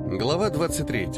Глава 23.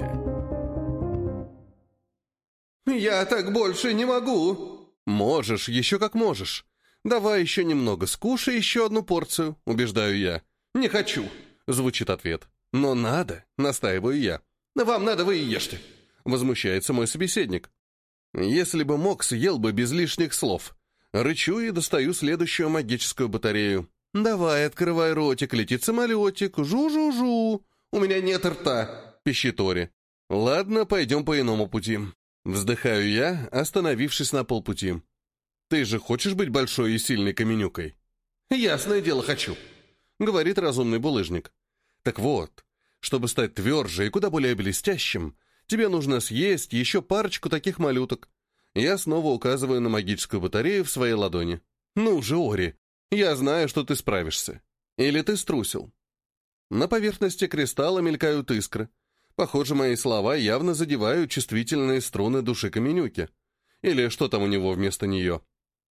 «Я так больше не могу!» «Можешь, еще как можешь. Давай еще немного, скушай еще одну порцию», — убеждаю я. «Не хочу!» — звучит ответ. «Но надо», — настаиваю я. «Вам надо, вы и ешьте!» — возмущается мой собеседник. «Если бы мог, съел бы без лишних слов». Рычу и достаю следующую магическую батарею. «Давай, открывай ротик, летит самолетик, жу-жу-жу». «У меня нет рта!» — пищит Ори. «Ладно, пойдем по иному пути». Вздыхаю я, остановившись на полпути. «Ты же хочешь быть большой и сильной каменюкой?» «Ясное дело, хочу», — говорит разумный булыжник. «Так вот, чтобы стать тверже и куда более блестящим, тебе нужно съесть еще парочку таких малюток». Я снова указываю на магическую батарею в своей ладони. «Ну же, Ори, я знаю, что ты справишься. Или ты струсил?» На поверхности кристалла мелькают искры. Похоже, мои слова явно задевают чувствительные струны души каменюки. Или что там у него вместо нее?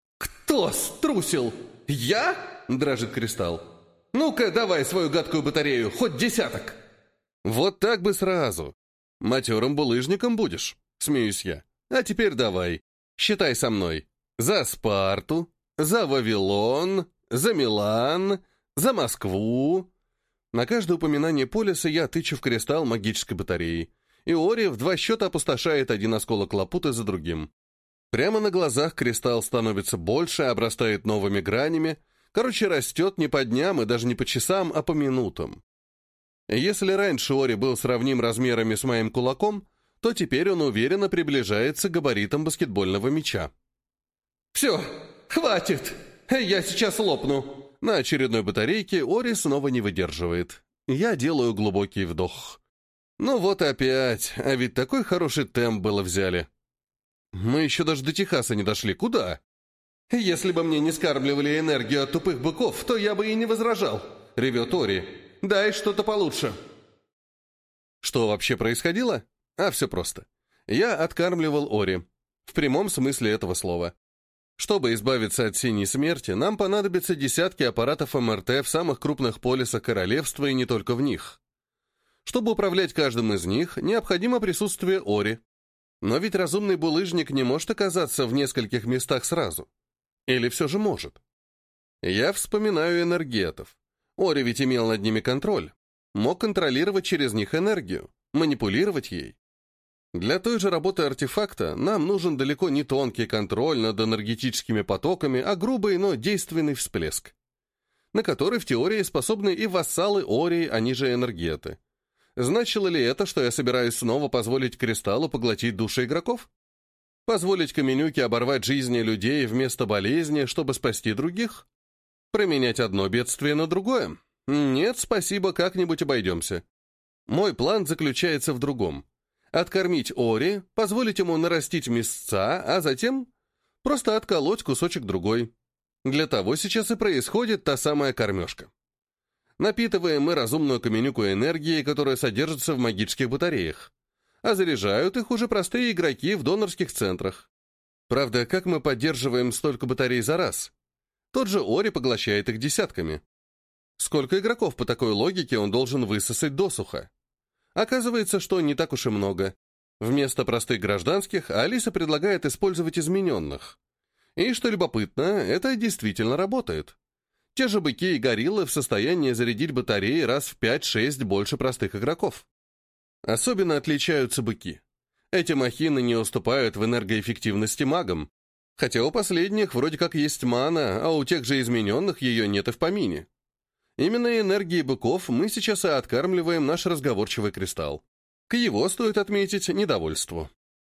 «Кто струсил? Я?» — дрожит кристалл. «Ну-ка, давай свою гадкую батарею, хоть десяток!» «Вот так бы сразу. Матерым булыжником будешь», — смеюсь я. «А теперь давай, считай со мной. За Спарту, за Вавилон, за Милан, за Москву». На каждое упоминание полиса я тычу в кристалл магической батареи, и Ори в 2 счета опустошает один осколок лапуты за другим. Прямо на глазах кристалл становится больше, обрастает новыми гранями, короче, растет не по дням и даже не по часам, а по минутам. Если раньше Ори был сравним размерами с моим кулаком, то теперь он уверенно приближается к габаритам баскетбольного мяча. «Все, хватит! Я сейчас лопну!» На очередной батарейке Ори снова не выдерживает. Я делаю глубокий вдох. Ну вот опять, а ведь такой хороший темп было взяли. Мы еще даже до Техаса не дошли. Куда? «Если бы мне не скармливали энергию от тупых быков, то я бы и не возражал», — ревет Ори. «Дай что-то получше». Что вообще происходило? А все просто. Я откармливал Ори. В прямом смысле этого слова. Чтобы избавиться от синей смерти, нам понадобятся десятки аппаратов МРТ в самых крупных полисах королевства и не только в них. Чтобы управлять каждым из них, необходимо присутствие Ори. Но ведь разумный булыжник не может оказаться в нескольких местах сразу. Или все же может? Я вспоминаю энергетов. Ори ведь имел над ними контроль. Мог контролировать через них энергию, манипулировать ей. Для той же работы артефакта нам нужен далеко не тонкий контроль над энергетическими потоками, а грубый, но действенный всплеск, на который в теории способны и вассалы Ори, они же энергеты. Значило ли это, что я собираюсь снова позволить кристаллу поглотить души игроков? Позволить каменюке оборвать жизни людей вместо болезни, чтобы спасти других? Променять одно бедствие на другое? Нет, спасибо, как-нибудь обойдемся. Мой план заключается в другом. Откормить Ори, позволить ему нарастить мясца, а затем просто отколоть кусочек другой. Для того сейчас и происходит та самая кормежка. Напитываем мы разумную каменюку энергией, которая содержится в магических батареях, а заряжают их уже простые игроки в донорских центрах. Правда, как мы поддерживаем столько батарей за раз? Тот же Ори поглощает их десятками. Сколько игроков по такой логике он должен высосать досуха? Оказывается, что не так уж и много. Вместо простых гражданских Алиса предлагает использовать измененных. И, что любопытно, это действительно работает. Те же быки и гориллы в состоянии зарядить батареи раз в 5-6 больше простых игроков. Особенно отличаются быки. Эти махины не уступают в энергоэффективности магам, хотя у последних вроде как есть мана, а у тех же измененных ее нет и в помине. Именно энергией быков мы сейчас и откармливаем наш разговорчивый кристалл. К его, стоит отметить, недовольству.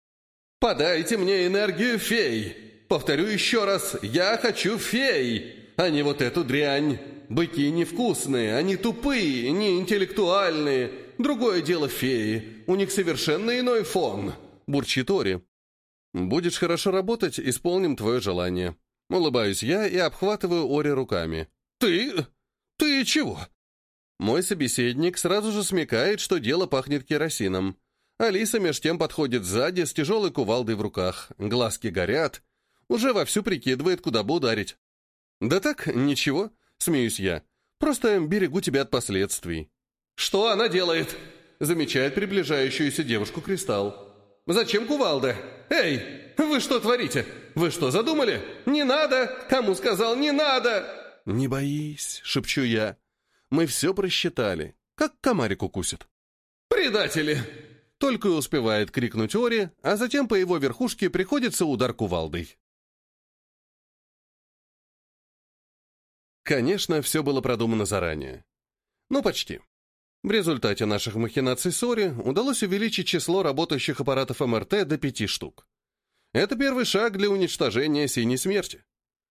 «Подайте мне энергию фей! Повторю еще раз, я хочу фей, а не вот эту дрянь! Быки невкусные, они тупые, неинтеллектуальные. Другое дело феи, у них совершенно иной фон», — бурчит Ори. «Будешь хорошо работать, исполним твое желание». Улыбаюсь я и обхватываю Ори руками. «Ты чего?» Мой собеседник сразу же смекает, что дело пахнет керосином. Алиса меж тем подходит сзади с тяжелой кувалдой в руках. Глазки горят. Уже вовсю прикидывает, куда бы ударить. «Да так, ничего», — смеюсь я. «Просто берегу тебя от последствий». «Что она делает?» замечает приближающуюся девушку Кристалл. «Зачем кувалда? Эй, вы что творите? Вы что, задумали? Не надо! Кому сказал, не надо?» «Не боись», — шепчу я. «Мы все просчитали. Как комарик укусит». «Предатели!» Только и успевает крикнуть Ори, а затем по его верхушке приходится удар кувалдой. Конечно, все было продумано заранее. Ну, почти. В результате наших махинаций с Ори удалось увеличить число работающих аппаратов МРТ до 5 штук. Это первый шаг для уничтожения синей смерти.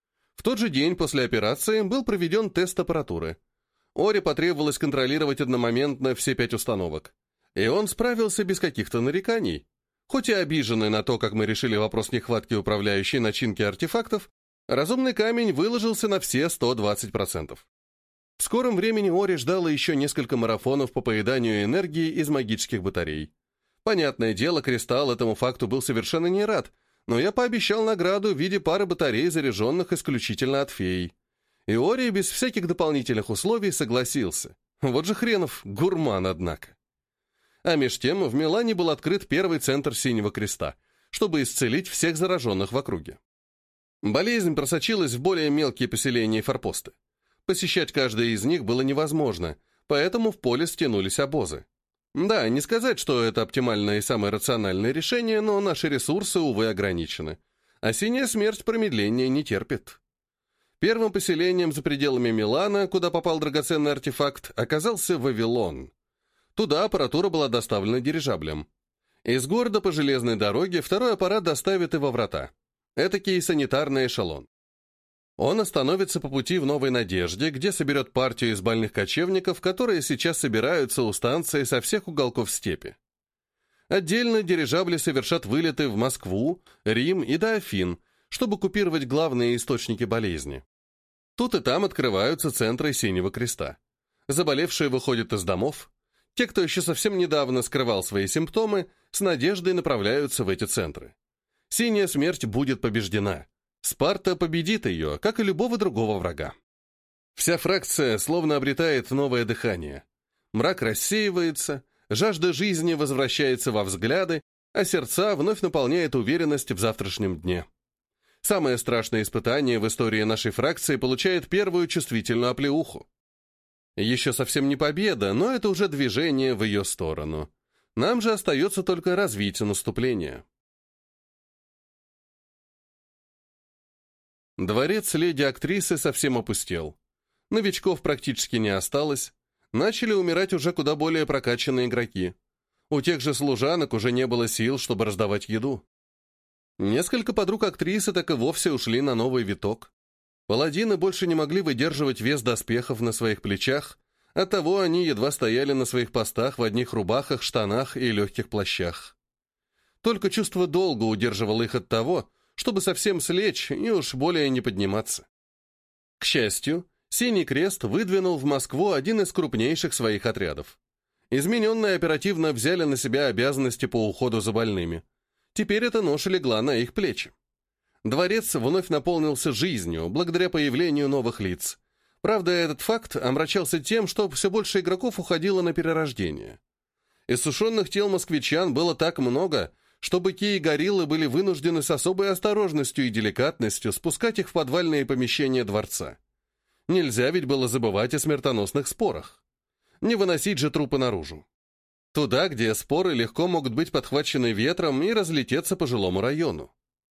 В тот же день после операции был проведен тест аппаратуры. Ори потребовалось контролировать одномоментно все 5 установок. И он справился без каких-то нареканий. Хоть и обиженный на то, как мы решили вопрос нехватки управляющей начинки артефактов, разумный камень выложился на все 120%. В скором времени Ори ждало еще несколько марафонов по поеданию энергии из магических батарей. Понятное дело, Кристалл этому факту был совершенно не рад, но я пообещал награду в виде пары батарей, заряженных исключительно от феи. И Ори без всяких дополнительных условий согласился. Вот же хренов гурман, однако. А меж тем в Милане был открыт первый центр Синего Креста, чтобы исцелить всех зараженных в округе. Болезнь просочилась в более мелкие поселения и форпосты. Посещать каждое из них было невозможно, поэтому в поле стянулись обозы. Да, не сказать, что это оптимальное и самое рациональное решение, но наши ресурсы, увы, ограничены. А синяя смерть промедления не терпит. Первым поселением за пределами Милана, куда попал драгоценный артефакт, оказался Вавилон. Туда аппаратура была доставлена дирижаблем. Из города по железной дороге второй аппарат доставит и во врата. Этакий санитарный эшелон. Он остановится по пути в Новой Надежде, где соберет партию из больных кочевников, которые сейчас собираются у станции со всех уголков степи. Отдельно дирижабли совершат вылеты в Москву, Рим и до Афин, чтобы купировать главные источники болезни. Тут и там открываются центры Синего Креста. Заболевшие выходят из домов. Те, кто еще совсем недавно скрывал свои симптомы, с надеждой направляются в эти центры. Синяя смерть будет побеждена. Спарта победит ее, как и любого другого врага. Вся фракция словно обретает новое дыхание. Мрак рассеивается, жажда жизни возвращается во взгляды, а сердца вновь наполняет уверенность в завтрашнем дне. Самое страшное испытание в истории нашей фракции получает первую чувствительную оплеуху. Еще совсем не победа, но это уже движение в ее сторону. Нам же остается только развить наступление. Дворец леди-актрисы совсем опустел. Новичков практически не осталось. Начали умирать уже куда более прокачанные игроки. У тех же служанок уже не было сил, чтобы раздавать еду. Несколько подруг актрисы так и вовсе ушли на новый виток. Паладины больше не могли выдерживать вес доспехов на своих плечах, оттого они едва стояли на своих постах в одних рубахах, штанах и легких плащах. Только чувство долга удерживало их от того, чтобы совсем слечь и уж более не подниматься. К счастью, Синий Крест выдвинул в Москву один из крупнейших своих отрядов. Измененные оперативно взяли на себя обязанности по уходу за больными. Теперь эта ноша легла на их плечи. Дворец вновь наполнился жизнью, благодаря появлению новых лиц. Правда, этот факт омрачался тем, что все больше игроков уходило на перерождение. Иссушенных тел москвичан было так много, что быки и гориллы были вынуждены с особой осторожностью и деликатностью спускать их в подвальные помещения дворца. Нельзя ведь было забывать о смертоносных спорах. Не выносить же трупы наружу. Туда, где споры легко могут быть подхвачены ветром и разлететься по жилому району.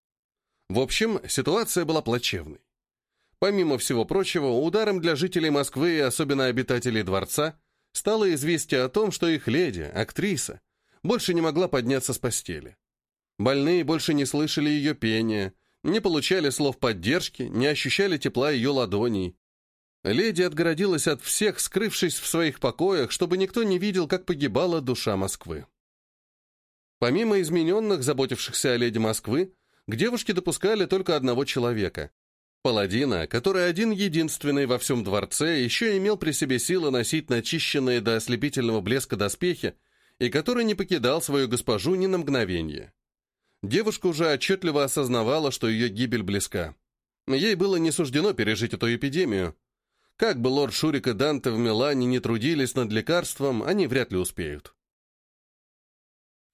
В общем, ситуация была плачевной. Помимо всего прочего, ударом для жителей Москвы и особенно обитателей дворца стало известие о том, что их леди, актриса, больше не могла подняться с постели. Больные больше не слышали ее пения, не получали слов поддержки, не ощущали тепла ее ладоней. Леди отгородилась от всех, скрывшись в своих покоях, чтобы никто не видел, как погибала душа Москвы. Помимо измененных, заботившихся о леди Москвы, к девушке допускали только одного человека — паладина, который один-единственный во всем дворце еще имел при себе силы носить начищенные до ослепительного блеска доспехи и который не покидал свою госпожу ни на мгновение. Девушка уже отчетливо осознавала, что ее гибель близка. Ей было не суждено пережить эту эпидемию. Как бы лорд Шурик и Данте в Милане не трудились над лекарством, они вряд ли успеют.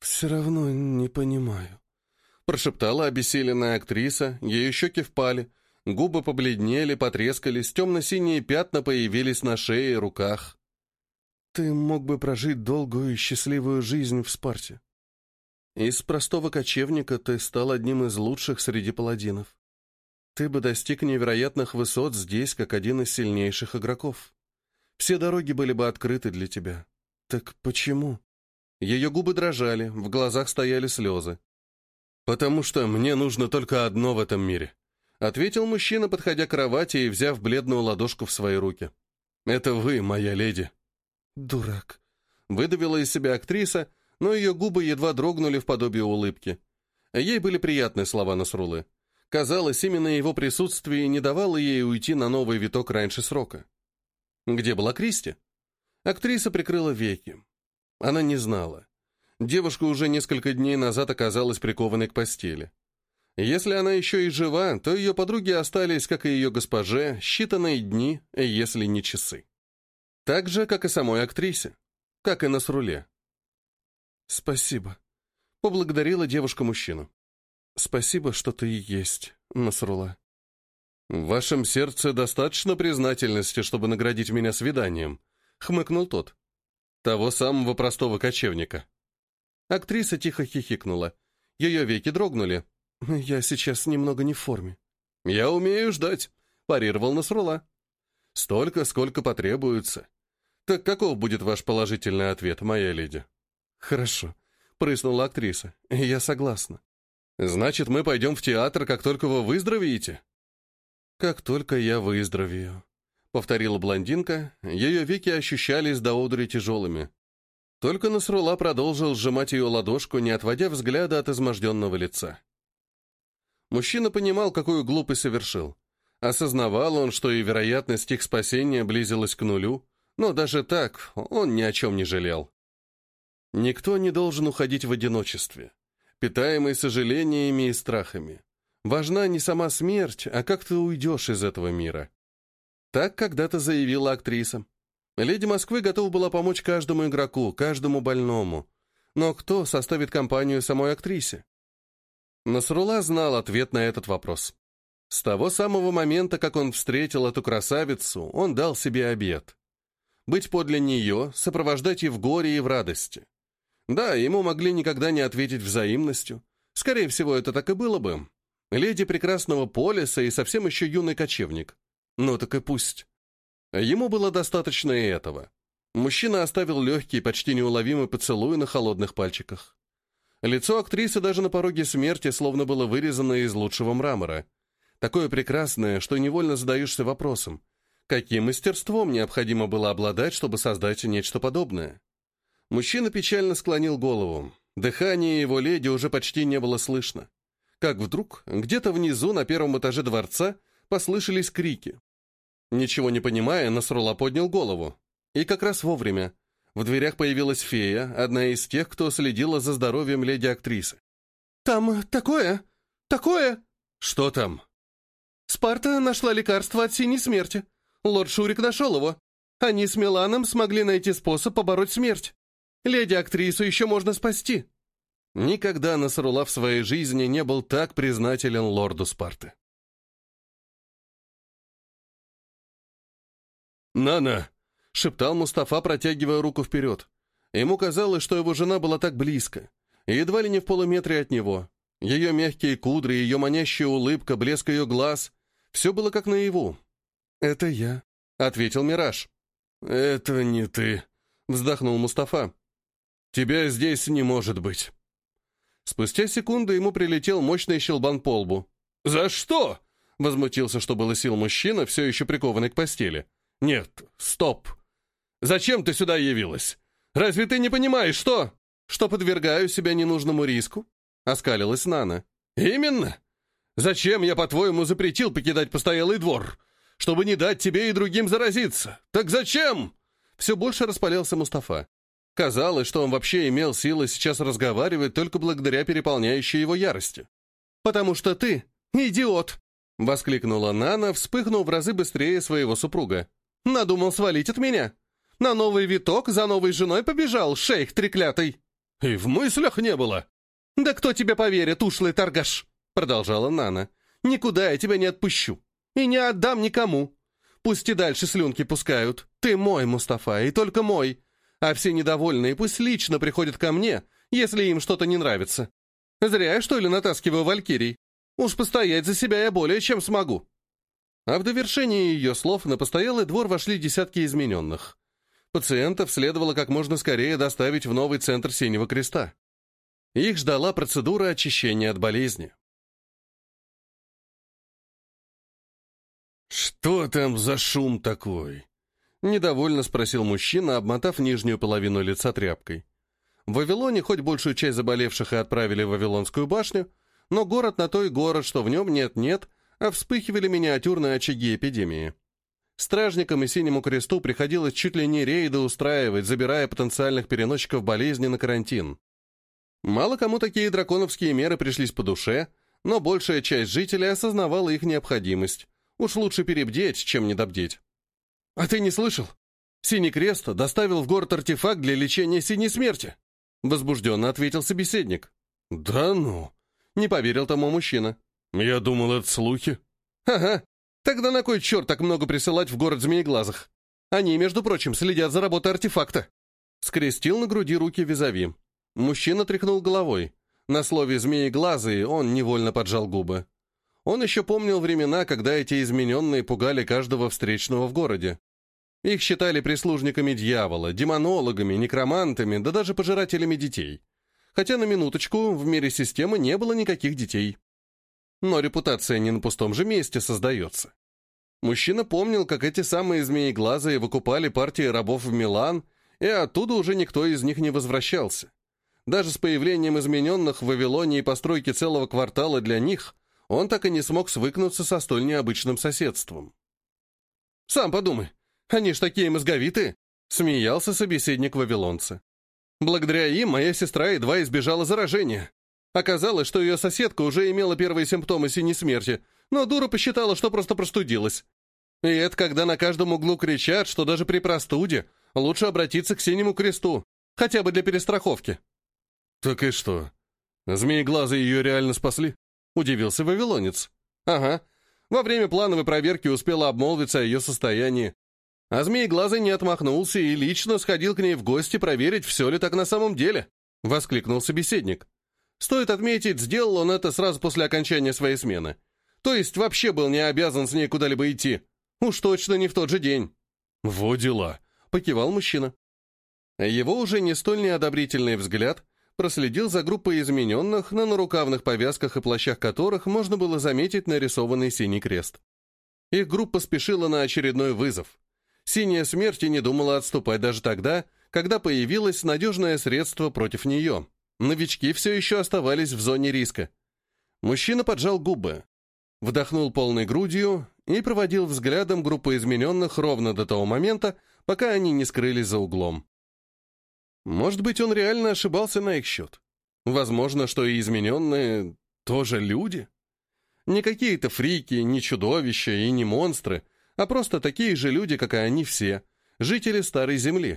«Все равно не понимаю», — прошептала обессиленная актриса, ее щеки впали, губы побледнели, потрескались, темно-синие пятна появились на шее и руках. «Ты мог бы прожить долгую и счастливую жизнь в Спарте. Из простого кочевника ты стал одним из лучших среди паладинов. Ты бы достиг невероятных высот здесь, как один из сильнейших игроков. Все дороги были бы открыты для тебя. Так почему?» Ее губы дрожали, в глазах стояли слезы. «Потому что мне нужно только одно в этом мире», — ответил мужчина, подходя к кровати и взяв бледную ладошку в свои руки. «Это вы, моя леди». «Дурак», — выдавила из себя актриса, но ее губы едва дрогнули в подобии улыбки. Ей были приятны слова Насруллы. Казалось, именно его присутствие не давало ей уйти на новый виток раньше срока. Где была Кристи? Актриса прикрыла веки. Она не знала. Девушка уже несколько дней назад оказалась прикованной к постели. Если она еще и жива, то ее подруги остались, как и ее госпоже, считанные дни, если не часы. Так же, как и самой актрисе, как и Насрулле. «Спасибо», — поблагодарила девушка мужчину. «Спасибо, что ты и есть, Насрулла». «В вашем сердце достаточно признательности, чтобы наградить меня свиданием», — хмыкнул тот. «Того самого простого кочевника». Актриса тихо хихикнула. Ее веки дрогнули. «Я сейчас немного не в форме». «Я умею ждать», — парировал Насрулла. «Столько, сколько потребуется. Так каков будет ваш положительный ответ, моя леди?» «Хорошо», — прыснула актриса. «Я согласна». «Значит, мы пойдем в театр, как только вы выздоровеете?» «Как только я выздоровею», — повторила блондинка, ее веки ощущались до одури тяжелыми. Только Насрулла продолжил сжимать ее ладошку, не отводя взгляда от изможденного лица. Мужчина понимал, какую глупость совершил. Осознавал он, что и вероятность их спасения близилась к нулю, но даже так он ни о чем не жалел. Никто не должен уходить в одиночестве, питаемый сожалениями и страхами. Важна не сама смерть, а как ты уйдешь из этого мира. Так когда-то заявила актриса. Леди Москвы готова была помочь каждому игроку, каждому больному. Но кто составит компанию самой актрисе? Насрулла знал ответ на этот вопрос. С того самого момента, как он встретил эту красавицу, он дал себе обет. Быть подле нее, сопровождать и в горе, и в радости. Да, ему могли никогда не ответить взаимностью. Скорее всего, это так и было бы. Леди прекрасного полиса и совсем еще юный кочевник. Ну так и пусть. Ему было достаточно и этого. Мужчина оставил легкий, почти неуловимый поцелуй на холодных пальчиках. Лицо актрисы даже на пороге смерти словно было вырезано из лучшего мрамора. Такое прекрасное, что невольно задаешься вопросом, каким мастерством необходимо было обладать, чтобы создать нечто подобное. Мужчина печально склонил голову. Дыхание его леди уже почти не было слышно. Как вдруг, где-то внизу, на первом этаже дворца, послышались крики. Ничего не понимая, Насрулла поднял голову. И как раз вовремя. В дверях появилась фея, одна из тех, кто следила за здоровьем леди-актрисы. «Там такое! Такое!» «Что там?» «Спарта нашла лекарство от синей смерти. Лорд Шурик нашел его. Они с Миланом смогли найти способ побороть смерть. Леди-актрису еще можно спасти». Никогда Насрулла в своей жизни не был так признателен лорду Спарты. «Нана!» — шептал Мустафа, протягивая руку вперед. Ему казалось, что его жена была так близко, едва ли не в полуметре от него. Ее мягкие кудри, ее манящая улыбка, блеск ее глаз — все было как наяву. «Это я», — ответил Мираж. «Это не ты», — вздохнул Мустафа. «Тебя здесь не может быть». Спустя секунду ему прилетел мощный щелбан по лбу. «За что?» — возмутился, что было сил мужчина, все еще прикованный к постели. «Нет, стоп! Зачем ты сюда явилась? Разве ты не понимаешь, что...» «Что подвергаю себя ненужному риску?» — оскалилась Нана. «Именно! Зачем я, по-твоему, запретил покидать постоялый двор? Чтобы не дать тебе и другим заразиться. Так зачем?» Все больше распалялся Мустафа. Казалось, что он вообще имел силы сейчас разговаривать только благодаря переполняющей его ярости. «Потому что ты идиот!» — воскликнула Нана, вспыхнув в разы быстрее своего супруга. «Надумал свалить от меня? На новый виток за новой женой побежал, шейх треклятый!» «И в мыслях не было!» «Да кто тебе поверит, ушлый торгаш?» — продолжала Нана. «Никуда я тебя не отпущу. И не отдам никому. Пусть и дальше слюнки пускают. Ты мой, Мустафа, и только мой. А все недовольные пусть лично приходят ко мне, если им что-то не нравится. Зря я, что ли, натаскиваю валькирий? Уж постоять за себя я более чем смогу». А в довершении ее слов на постоялый двор вошли десятки измененных. Пациентов следовало как можно скорее доставить в новый центр Синего Креста. Их ждала процедура очищения от болезни. «Что там за шум такой?» — недовольно спросил мужчина, обмотав нижнюю половину лица тряпкой. В Вавилоне хоть большую часть заболевших и отправили в Вавилонскую башню, но город на то и город, что в нем нет-нет, а вспыхивали миниатюрные очаги эпидемии. Стражникам и Синему Кресту приходилось чуть ли не рейды устраивать, забирая потенциальных переносчиков болезни на карантин. Мало кому такие драконовские меры пришлись по душе, но большая часть жителей осознавала их необходимость. Уж лучше перебдеть, чем недобдеть. «А ты не слышал? Синий Крест доставил в город артефакт для лечения синей смерти», — возбужденно ответил собеседник. «Да ну!» — не поверил тому мужчина. «Я думал, это слухи». «Ага. Тогда на кой черт так много присылать в город Змееглазых? Они, между прочим, следят за работой артефакта». Скрестил на груди руки визави. Мужчина тряхнул головой. На слове «змееглазые» он невольно поджал губы. Он еще помнил времена, когда эти измененные пугали каждого встречного в городе. Их считали прислужниками дьявола, демонологами, некромантами, да даже пожирателями детей. Хотя на минуточку в мире системы не было никаких детей. Но репутация не на пустом же месте создается. Мужчина помнил, как эти самые змееглазые выкупали партии рабов в Милан, и оттуда уже никто из них не возвращался. Даже с появлением измененных в Вавилоне и постройки целого квартала для них, он так и не смог свыкнуться со столь необычным соседством. «Сам подумай, они ж такие мозговитые!» — смеялся собеседник вавилонца. «Благодаря им моя сестра едва избежала заражения. Оказалось, что ее соседка уже имела первые симптомы синей смерти, но дура посчитала, что просто простудилась. И это когда на каждом углу кричат, что даже при простуде лучше обратиться к Синему Кресту, хотя бы для перестраховки». «Так и что, змееглазые ее реально спасли?» — удивился вавилонец. «Ага. Во время плановой проверки успела обмолвиться о ее состоянии. А змееглазый не отмахнулся и лично сходил к ней в гости проверить, все ли так на самом деле», — воскликнул собеседник. Стоит отметить, сделал он это сразу после окончания своей смены. То есть вообще был не обязан с ней куда-либо идти. Уж точно не в тот же день. «Во дела», — покивал мужчина. Его уже не столь неодобрительный взгляд проследил за группой измененных, на нарукавных повязках и плащах которых можно было заметить нарисованный синий крест. Их группа спешила на очередной вызов. Синяя смерть и не думала отступать даже тогда, когда появилось надежное средство против нее. Новички все еще оставались в зоне риска. Мужчина поджал губы, вдохнул полной грудью и проводил взглядом группу измененных ровно до того момента, пока они не скрылись за углом. Может быть, он реально ошибался на их счет. Возможно, что и измененные тоже люди. Не какие-то фрики, не чудовища и не монстры, а просто такие же люди, как и они все, жители Старой Земли.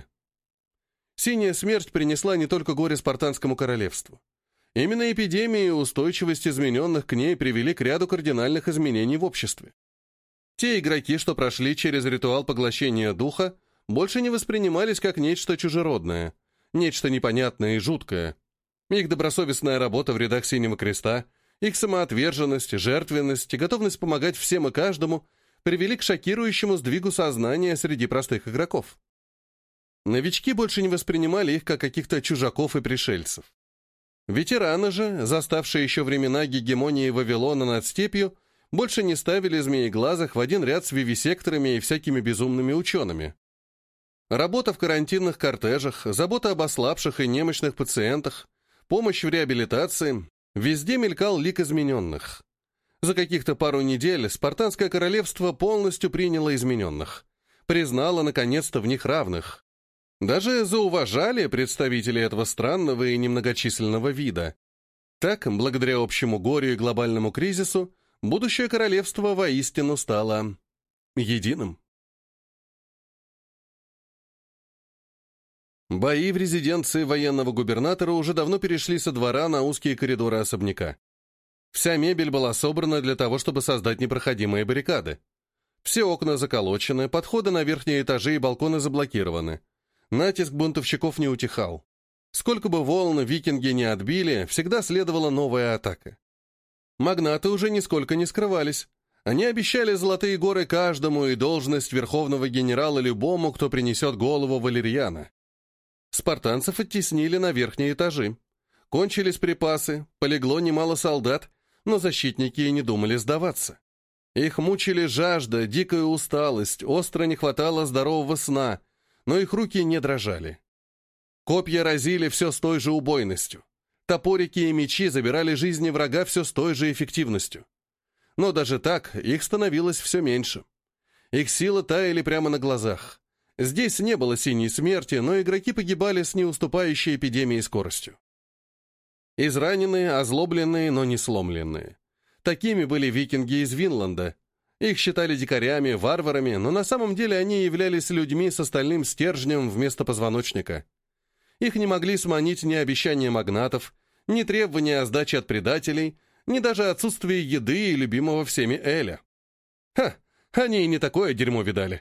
Синяя смерть принесла не только горе спартанскому королевству. Именно эпидемия и устойчивость измененных к ней привели к ряду кардинальных изменений в обществе. Те игроки, что прошли через ритуал поглощения духа, больше не воспринимались как нечто чужеродное, нечто непонятное и жуткое. Их добросовестная работа в рядах Синего Креста, их самоотверженность, жертвенность и готовность помогать всем и каждому привели к шокирующему сдвигу сознания среди простых игроков. Новички больше не воспринимали их как каких-то чужаков и пришельцев. Ветераны же, заставшие еще времена гегемонии Вавилона над степью, больше не ставили змееглазых в один ряд с вивисекторами и всякими безумными учеными. Работа в карантинных кортежах, забота об ослабших и немощных пациентах, помощь в реабилитации — везде мелькал лик измененных. За каких-то пару недель Спартанское королевство полностью приняло измененных, признало наконец-то в них равных. Даже зауважали представителей этого странного и немногочисленного вида. Так, благодаря общему горю и глобальному кризису, будущее королевство воистину стало единым. Бои в резиденции военного губернатора уже давно перешли со двора на узкие коридоры особняка. Вся мебель была собрана для того, чтобы создать непроходимые баррикады. Все окна заколочены, подходы на верхние этажи и балконы заблокированы. Натиск бунтовщиков не утихал. Сколько бы волн викинги не отбили, всегда следовала новая атака. Магнаты уже нисколько не скрывались. Они обещали золотые горы каждому и должность верховного генерала любому, кто принесет голову Валерьяна. Спартанцев оттеснили на верхние этажи. Кончились припасы, полегло немало солдат, но защитники и не думали сдаваться. Их мучили жажда, дикая усталость, остро не хватало здорового сна, но их руки не дрожали. Копья разили все с той же убойностью. Топорики и мечи забирали жизни врага все с той же эффективностью. Но даже так их становилось все меньше. Их силы таяли прямо на глазах. Здесь не было синей смерти, но игроки погибали с неуступающей эпидемией скоростью. Израненные, озлобленные, но не сломленные. Такими были викинги из Винланда. Их считали дикарями, варварами, но на самом деле они являлись людьми с остальным стержнем вместо позвоночника. Их не могли сманить ни обещания магнатов, ни требования о сдаче от предателей, ни даже отсутствие еды и любимого всеми Эля. Ха, они и не такое дерьмо видали.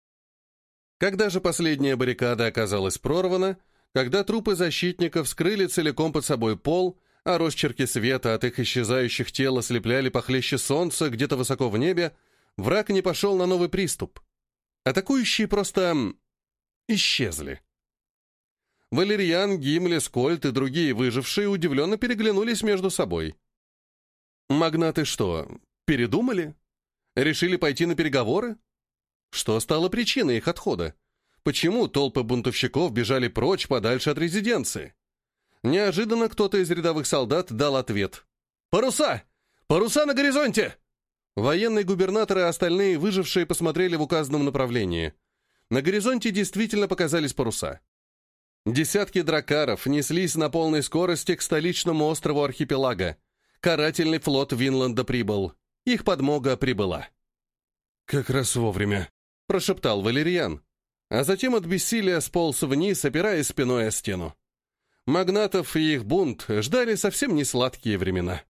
Когда же последняя баррикада оказалась прорвана, когда трупы защитников скрыли целиком под собой пол, а росчерки света от их исчезающих тел ослепляли похлеще солнца где-то высоко в небе, враг не пошел на новый приступ. Атакующие просто исчезли. Валерьян, Гимли, Скольд и другие выжившие удивленно переглянулись между собой. Магнаты что, передумали? Решили пойти на переговоры? Что стало причиной их отхода? Почему толпы бунтовщиков бежали прочь подальше от резиденции? Неожиданно кто-то из рядовых солдат дал ответ. «Паруса! Паруса на горизонте!» Военный губернатор и остальные выжившие посмотрели в указанном направлении. На горизонте действительно показались паруса. Десятки дракаров неслись на полной скорости к столичному острову архипелага. Карательный флот Винланда прибыл. Их подмога прибыла. «Как раз вовремя», — прошептал Валерьян. А затем от бессилия сполз вниз, опираясь спиной о стену. Магнатов и их бунт ждали совсем не сладкие времена.